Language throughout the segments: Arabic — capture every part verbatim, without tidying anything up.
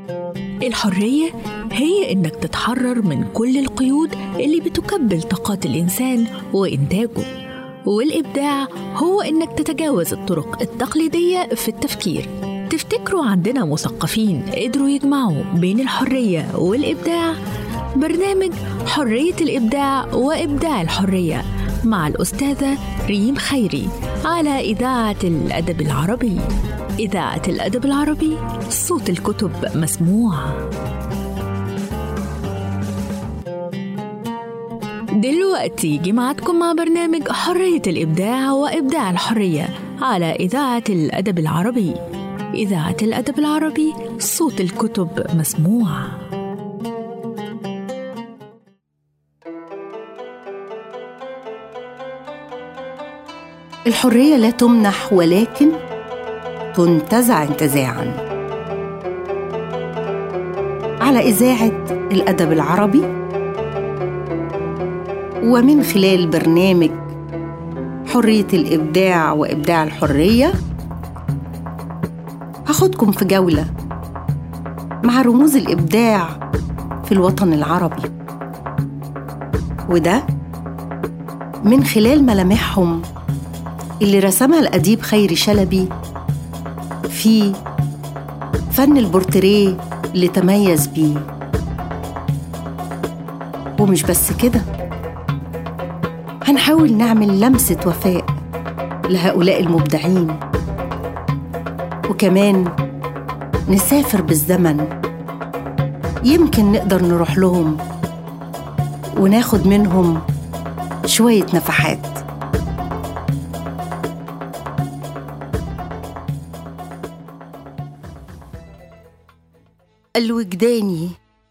الحرية هي إنك تتحرر من كل القيود اللي بتكبل طاقات الإنسان وإنتاجه، والإبداع هو إنك تتجاوز الطرق التقليدية في التفكير. تفتكروا عندنا مثقفين قدروا يجمعوا بين الحرية والإبداع؟ برنامج حرية الإبداع وإبداع الحرية مع الأستاذة ريم خيري على إذاعة الأدب العربي. إذاعة الأدب العربي، صوت الكتب مسموع. دلوقتي جمعتكم مع برنامج حرية الإبداع وإبداع الحرية على إذاعة الأدب العربي. إذاعة الأدب العربي، صوت الكتب مسموع. الحرية لا تمنح ولكن تنتزع انتزاعاً. على إذاعة الأدب العربي، ومن خلال برنامج حرية الإبداع وإبداع الحرية هاخدكم في جولة مع رموز الإبداع في الوطن العربي، وده من خلال ملامحهم اللي رسمها الأديب خيري شلبي في فن البورتريه اللي تميز بيه. ومش بس كده، هنحاول نعمل لمسة وفاء لهؤلاء المبدعين، وكمان نسافر بالزمن، يمكن نقدر نروح لهم وناخد منهم شوية نفحات. الوجداني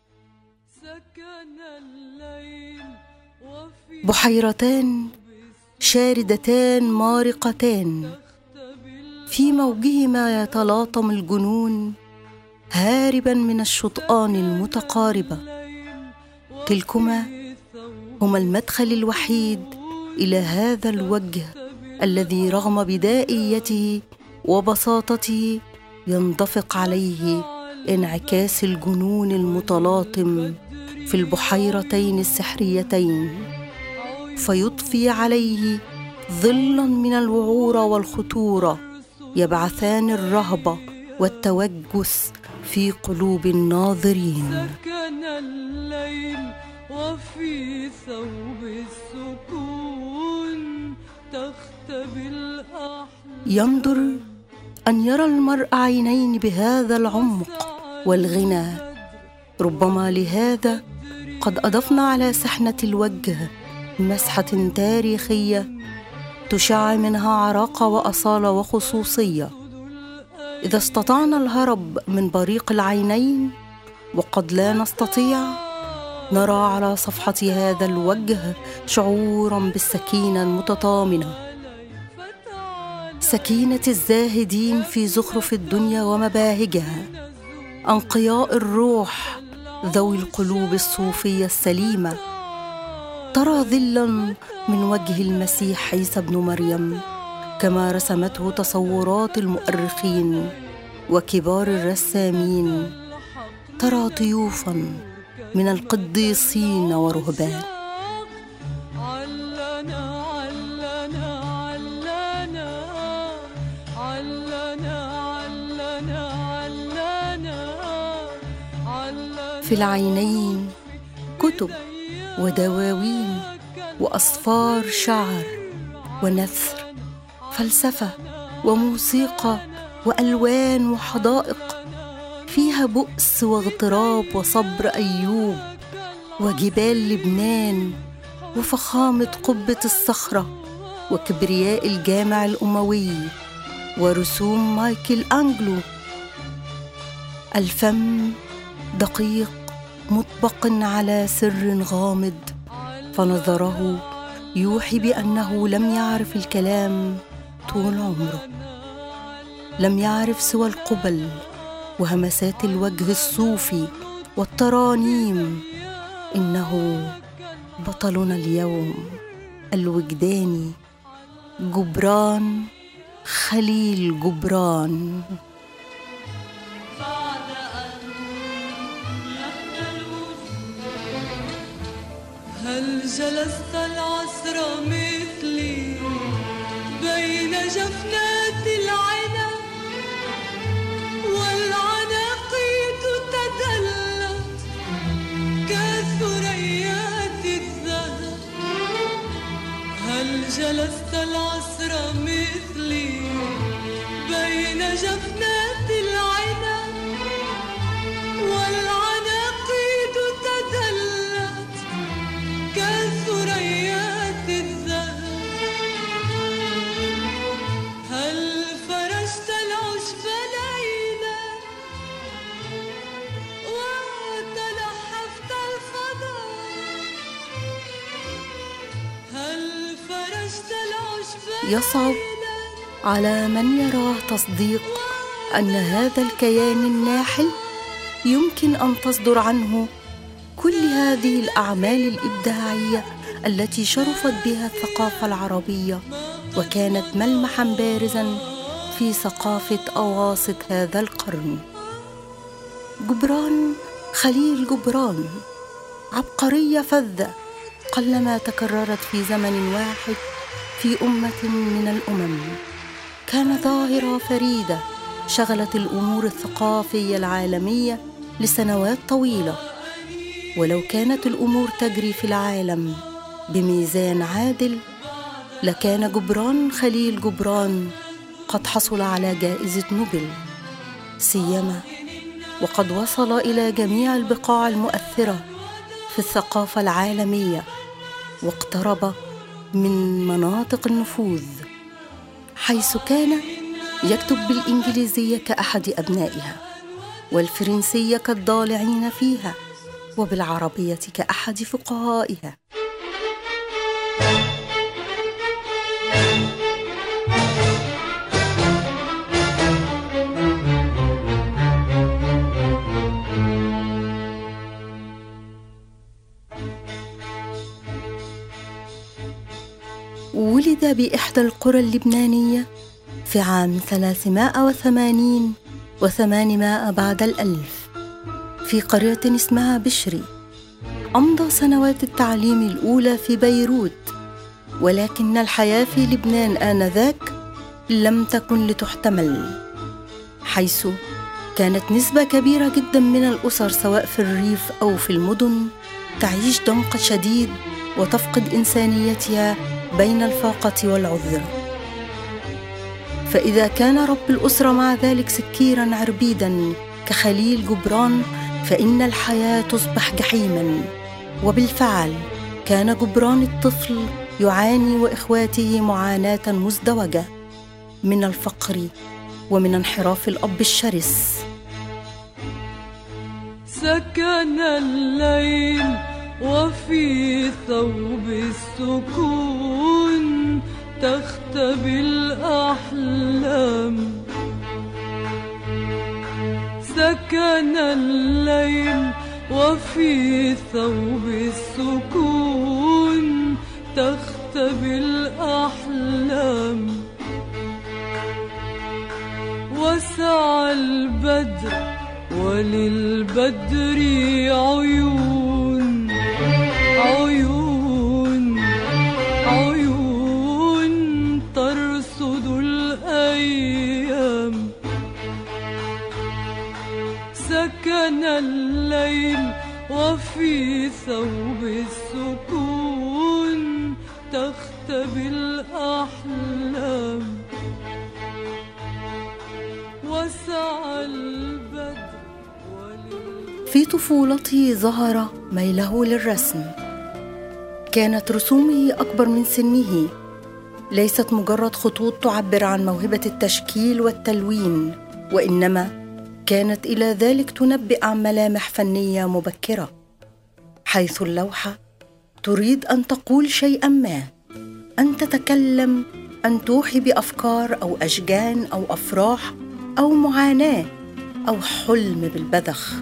بحيرتان شاردتان مارقتان، في موجهما يتلاطم الجنون هاربا من الشطآن المتقاربة. تلكما هما المدخل الوحيد إلى هذا الوجه الذي رغم بدائيته وبساطته ينطفق عليه انعكاس الجنون المتلاطم في البحيرتين السحريتين، فيضفي عليه ظلاً من الوعورة والخطورة يبعثان الرهبة والتوجس في قلوب الناظرين. سكن الليل وفي ثوب السكون تختبي الأحلام. ينظر أن يرى المرء عينين بهذا العمق والغنى. ربما لهذا قد أضفنا على سحنة الوجه مسحة تاريخية تشع منها عراقة وأصالة وخصوصية. إذا استطعنا الهرب من بريق العينين، وقد لا نستطيع، نرى على صفحة هذا الوجه شعوراً بالسكينة المتطامنة، سكينة الزاهدين في زخرف الدنيا ومباهجها، أنقياء الروح ذوي القلوب الصوفية السليمة. ترى ظلاً من وجه المسيح عيسى ابن مريم كما رسمته تصورات المؤرخين وكبار الرسامين. ترى طيوفاً من القديسين ورهبان. في العينين كتب ودواوين وأصفار شعر ونثر، فلسفة وموسيقى وألوان وحدائق، فيها بؤس واغتراب وصبر أيوب وجبال لبنان وفخامة قبة الصخرة وكبرياء الجامع الأموي ورسوم مايكل أنجلو. الفم دقيق مطبق على سر غامض، فنظره يوحي بأنه لم يعرف الكلام طول عمره، لم يعرف سوى القبل وهمسات الوجه الصوفي والترانيم. إنه بطلنا اليوم الوجداني جبران خليل جبران. بعد أن جلست العصر مثلي بين جفنات العنب والعناقيد تدلت كثريات الذهب؟ هل جلست العصر مثلي بين جفنات العنب والعناقيد تدلت كثريات الذهب؟ هل فرشت العشب ليلا وتلحفت الفضاء؟ هل فرشت العشب يصعب على من يراه تصديق أن هذا الكيان الناحل يمكن أن تصدر عنه كل هذه الأعمال الإبداعية التي شرفت بها الثقافة العربية وكانت ملمحاً بارزاً في ثقافة أواسط هذا القرن. جبران خليل جبران عبقرية فذة قلما تكررت في زمن واحد في أمة من الأمم. كان ظاهرة فريدة شغلت الأمور الثقافية العالمية لسنوات طويلة، ولو كانت الأمور تجري في العالم بميزان عادل لكان جبران خليل جبران قد حصل على جائزة نوبل، سيما وقد وصل إلى جميع البقاع المؤثرة في الثقافة العالمية واقترب من مناطق النفوذ، حيث كان يكتب بالإنجليزية كأحد أبنائها، والفرنسية كالضالعين فيها، وبالعربية كأحد فقهائها. ولد بإحدى القرى اللبنانية في عام ثلاثمائة وثمانين وثمانمائة بعد الألف في قرية اسمها بشري. أمضى سنوات التعليم الأولى في بيروت، ولكن الحياة في لبنان آنذاك لم تكن لتحتمل، حيث كانت نسبة كبيرة جدا من الأسر سواء في الريف أو في المدن تعيش ضنك شديد وتفقد إنسانيتها بين الفاقة والعذر. فإذا كان رب الأسرة مع ذلك سكيراً عربيداً كخليل جبران فإن الحياة تصبح جحيماً. وبالفعل كان جبران الطفل يعاني وإخواته معاناة مزدوجة من الفقر ومن انحراف الأب الشرس. سكن الليل وفي ثوب السكون تختبي الأحلام. سكن الليل وفي ثوب السكون تختبي الأحلام. وسع البدر وللبدر عيون عيون عيون ترصد الأيام. سكن الليل وفي ثوب السكون تختبي الأحلام. وسع البدر. في طفولته ظهر ميله للرسم. كانت رسومه أكبر من سنه، ليست مجرد خطوط تعبر عن موهبة التشكيل والتلوين، وإنما كانت إلى ذلك تنبئ عن ملامح فنية مبكرة، حيث اللوحة تريد أن تقول شيئاً ما، أن تتكلم، أن توحي بأفكار أو أشجان أو أفراح أو معاناة أو حلم بالبذخ.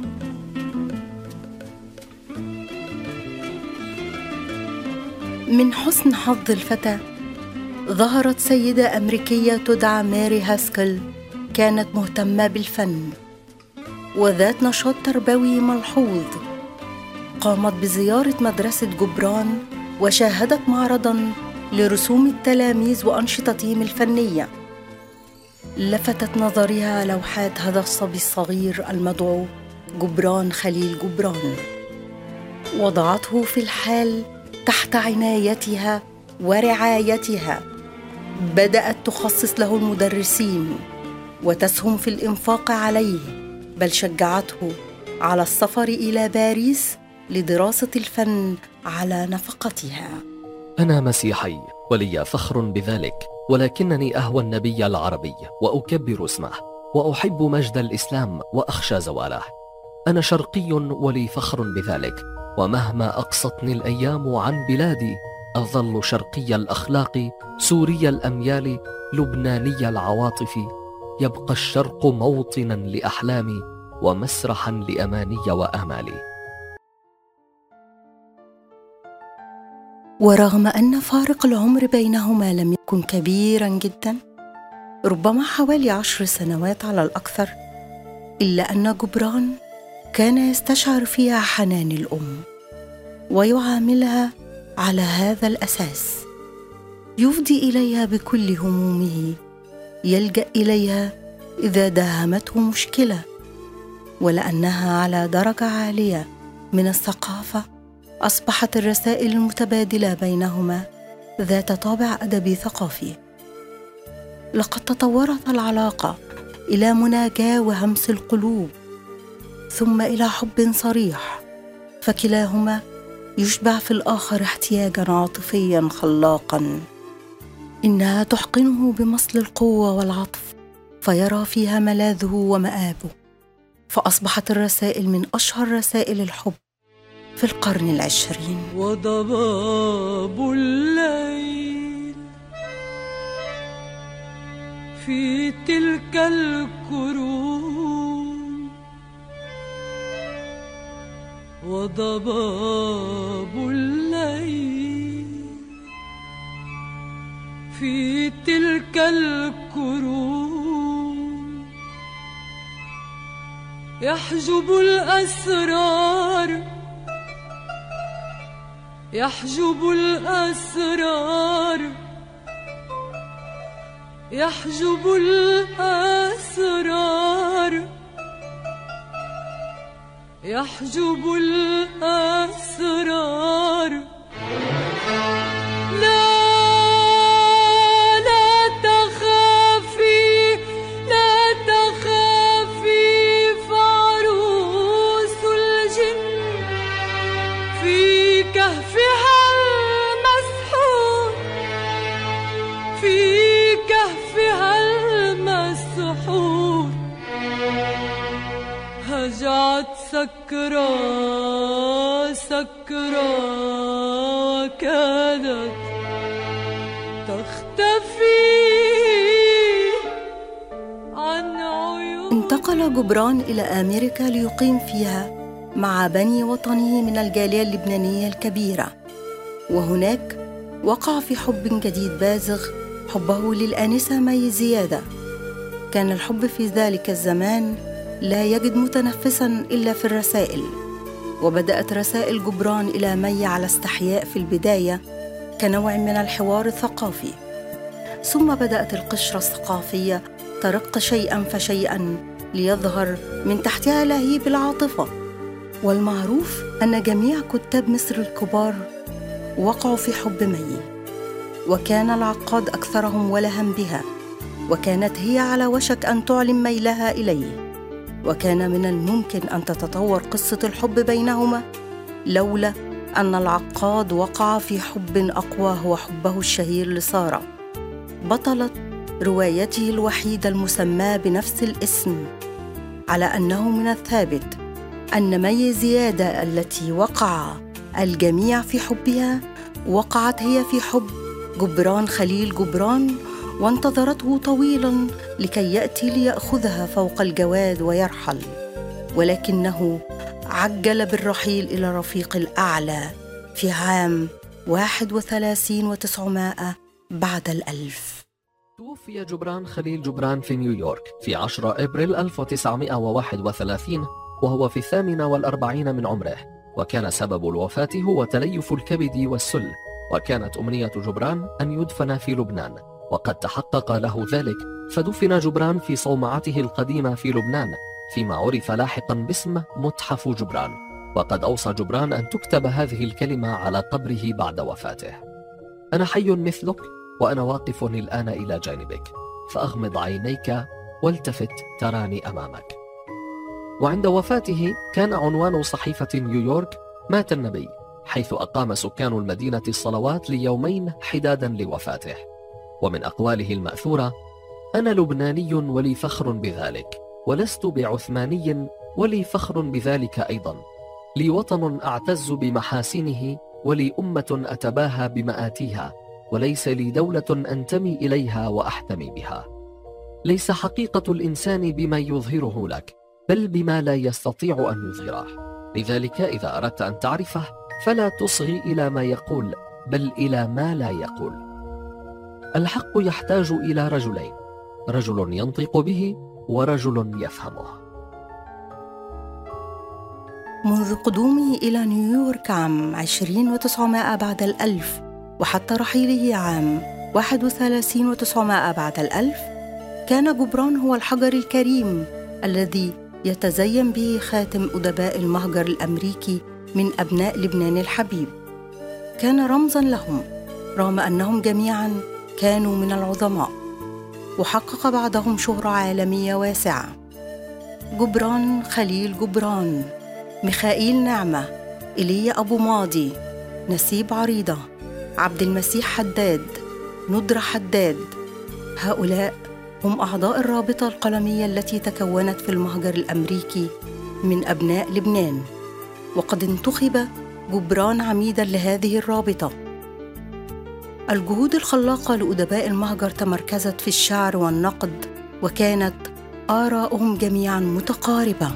من حسن حظ الفتى ظهرت سيدة أمريكية تدعى ماري هاسكل، كانت مهتمة بالفن وذات نشاط تربوي ملحوظ. قامت بزيارة مدرسة جبران وشاهدت معرضاً لرسوم التلاميذ وأنشطتهم الفنية. لفتت نظرها لوحات هذا الصبي الصغير المدعو جبران خليل جبران، وضعته في الحال تحت عنايتها ورعايتها. بدأت تخصص له المدرسين وتسهم في الإنفاق عليه، بل شجعته على السفر إلى باريس لدراسة الفن على نفقتها. أنا مسيحي ولي فخر بذلك، ولكنني أهوى النبي العربي وأكبر اسمه، وأحب مجد الإسلام وأخشى زواله. أنا شرقي ولي فخر بذلك، ومهما أقصتني الأيام عن بلادي أظل شرقي الأخلاق، سوري الأميال، لبناني العواطف. يبقى الشرق موطنا لأحلامي ومسرحا لأماني وآمالي. ورغم أن فارق العمر بينهما لم يكن كبيرا جدا، ربما حوالي عشر سنوات على الأكثر، إلا أن جبران كان يستشعر فيها حنان الأم ويعاملها على هذا الأساس. يفضي إليها بكل همومه، يلجأ إليها إذا داهمته مشكلة، ولأنها على درجة عالية من الثقافة أصبحت الرسائل المتبادلة بينهما ذات طابع أدبي ثقافي. لقد تطورت العلاقة إلى مناجاة وهمس القلوب، ثم إلى حب صريح، فكلاهما يشبع في الآخر احتياجاً عاطفياً خلاقاً. إنها تحقنه بمصل القوة والعطف، فيرى فيها ملاذه ومآبه، فأصبحت الرسائل من أشهر رسائل الحب في القرن العشرين. وضباب الليل في تلك الكروم، وضباب الليل في تلك الكروم، يحجب الأسرار، يحجب الأسرار، يحجب الأسرار، يحجب الأسرار. لا لا تخافي، لا تخافي، فعروس الجن في كهفها المسحور، في كهفها المسحور، هجعت سكرى سكرى وكادت تختفي عن عيون. انتقل جبران إلى أمريكا ليقيم فيها مع بني وطنه من الجالية اللبنانية الكبيرة، وهناك وقع في حب جديد بازغ، حبه للآنسة مي زيادة. كان الحب في ذلك الزمان لا يجد متنفساً إلا في الرسائل، وبدأت رسائل جبران إلى مي على استحياء في البداية كنوع من الحوار الثقافي، ثم بدأت القشرة الثقافية ترق شيئاً فشيئاً ليظهر من تحتها لهيب العاطفة. والمعروف أن جميع كتاب مصر الكبار وقعوا في حب مي، وكان العقاد أكثرهم ولها بها، وكانت هي على وشك أن تعلن ميلها إليه. وكان من الممكن أن تتطور قصة الحب بينهما لولا أن العقاد وقع في حب أقوى، هو حبه الشهير لسارة، بطلة روايته الوحيدة المسماة بنفس الاسم، على أنه من الثابت أن مي زيادة التي وقع الجميع في حبها وقعت هي في حب جبران خليل جبران، وانتظرته طويلاً لكي يأتي ليأخذها فوق الجواد ويرحل، ولكنه عجل بالرحيل إلى رفيق الأعلى في عام واحد وثلاثين وتسعمائة بعد الألف. توفي جبران خليل جبران في نيويورك في عشرة أبريل ألف وتسعمائة وواحد وثلاثين وهو في الثامنة والأربعين من عمره، وكان سبب الوفاة هو تليف الكبد والسل، وكانت أمنية جبران أن يدفن في لبنان، وقد تحقق له ذلك، فدفن جبران في صومعته القديمة في لبنان، فيما عرف لاحقا باسم متحف جبران. وقد أوصى جبران أن تكتب هذه الكلمة على قبره بعد وفاته: أنا حي مثلك وأنا واقف الآن إلى جانبك، فأغمض عينيك والتفت تراني أمامك. وعند وفاته كان عنوان صحيفة نيويورك: مات النبي، حيث أقام سكان المدينة الصلوات ليومين حدادا لوفاته. ومن أقواله المأثورة: أنا لبناني ولي فخر بذلك، ولست بعثماني ولي فخر بذلك أيضا، لي وطن أعتز بمحاسنه، ولي أمة أتباهى بمآتيها، وليس لي دولة أنتمي إليها وأحتمي بها. ليس حقيقة الإنسان بما يظهره لك، بل بما لا يستطيع أن يظهره. لذلك إذا أردت أن تعرفه فلا تصغي إلى ما يقول، بل إلى ما لا يقول. الحق يحتاج إلى رجلين، رجل ينطق به ورجل يفهمه. منذ قدومه إلى نيويورك عام عشرين وتسعمائة بعد الألف وحتى رحيله عام واحد وثلاثين وتسعمائة بعد الألف، كان جبران هو الحجر الكريم الذي يتزين به خاتم أدباء المهجر الأمريكي من أبناء لبنان الحبيب. كان رمزاً لهم رغم أنهم جميعاً كانوا من العظماء، وحقق بعضهم شهرة عالمية واسعة. جبران خليل جبران، ميخائيل نعمة، إيليا أبو ماضي، نسيب عريضة، عبد المسيح حداد، ندرة حداد، هؤلاء هم أعضاء الرابطة القلمية التي تكونت في المهجر الأمريكي من أبناء لبنان، وقد انتخب جبران عميداً لهذه الرابطة. الجهود الخلاقة لأدباء المهجر تمركزت في الشعر والنقد، وكانت آراؤهم جميعاً متقاربة.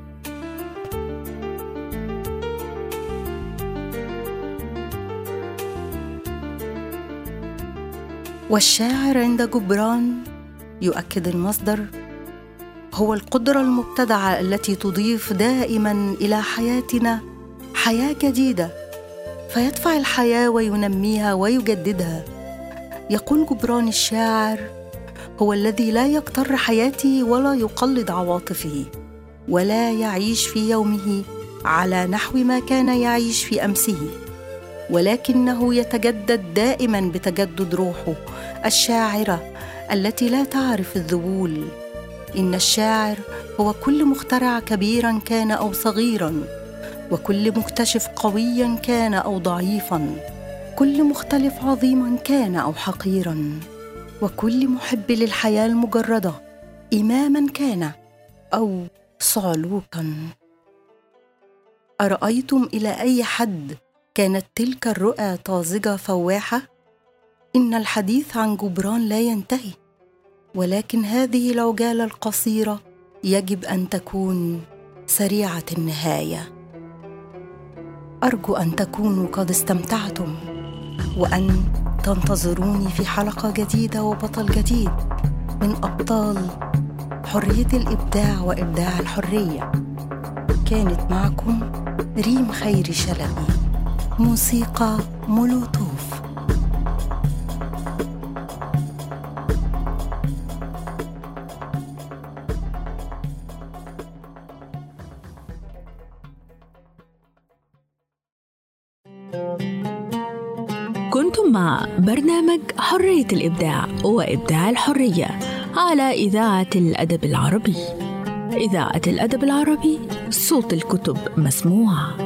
والشاعر عند جبران، يؤكد المصدر، هو القدرة المبتدعة التي تضيف دائماً إلى حياتنا حياة جديدة، فيدفع الحياة وينميها ويجددها. يقول جبران الشاعر: هو الذي لا يغتر حياته ولا يقلد عواطفه، ولا يعيش في يومه على نحو ما كان يعيش في أمسه، ولكنه يتجدد دائماً بتجدد روحه الشاعرة التي لا تعرف الذبول. إن الشاعر هو كل مخترع كبيراً كان أو صغيراً، وكل مكتشف قوياً كان أو ضعيفاً، كل مختلف عظيماً كان أو حقيراً، وكل محب للحياة المجردة إماماً كان أو صعلوكاً. أرأيتم إلى أي حد كانت تلك الرؤى طازجة فواحة؟ إن الحديث عن جبران لا ينتهي، ولكن هذه العجالة القصيرة يجب أن تكون سريعة النهاية. أرجو أن تكونوا قد استمتعتم، وأن تنتظروني في حلقة جديدة وبطل جديد من أبطال حرية الإبداع وإبداع الحرية. كانت معكم ريم خيري شلبي، موسيقى مولوتوف. كنتم مع برنامج حرية الإبداع وإبداع الحرية على إذاعة الأدب العربي. إذاعة الأدب العربي، صوت الكتب مسموع.